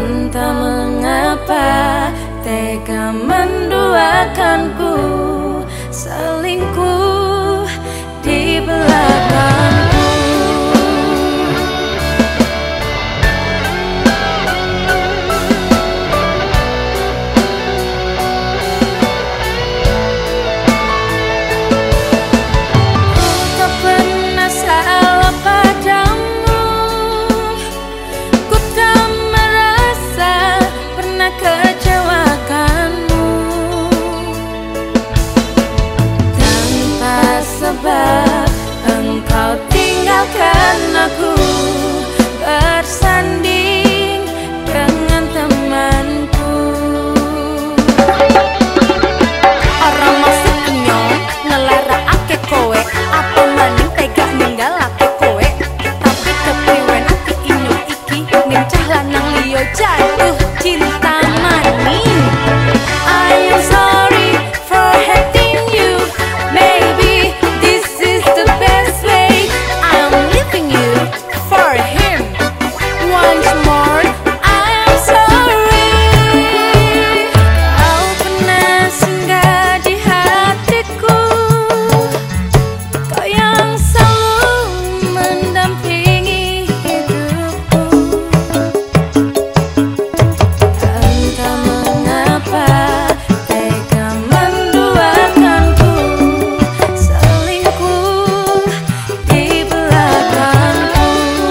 Entah mengapa tega menduakanku, selingkuh di belakangku. Sebab engkau tinggalkan aku bersanding dengan temanku. Orang masih penyong ngelarang ake kowe, apa maning tega ninggal ake kowe. Tapi kepriwen ati inyong iki ning cah lanang liyo jatuh cinta maning. I am sorry for hating you, maybe this is the best way. I'm leaving you for him once more. I am sorry. Kau pernah singgah di hatiku, kau yang selalu mendampingi hidupku. Entah mengapa tega menduakanku, selingkuh di belakangku.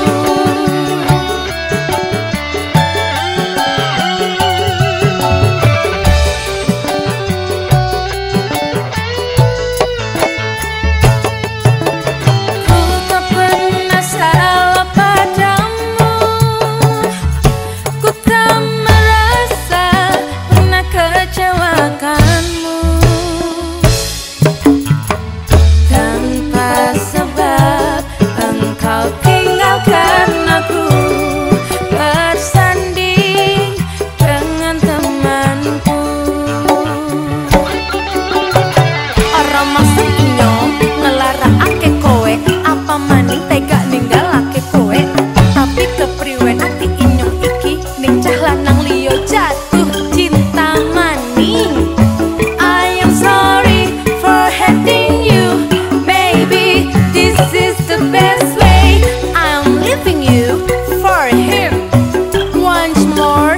Ku tak pernah salah padamu, ku tak merasa pernah kecewakanmu. Tanpa sebab engkau tinggalkan aku bersanding dengan temanku. Orang masih penyong ngelarang ake kowe, apa maning tega ninggal ake kowe. Tapi kepriwen ati inyong iki ning cah lanang liyo jatuh cinta maning. I am sorry for hating you, maybe this is the best way. I'm leaving you for him once more.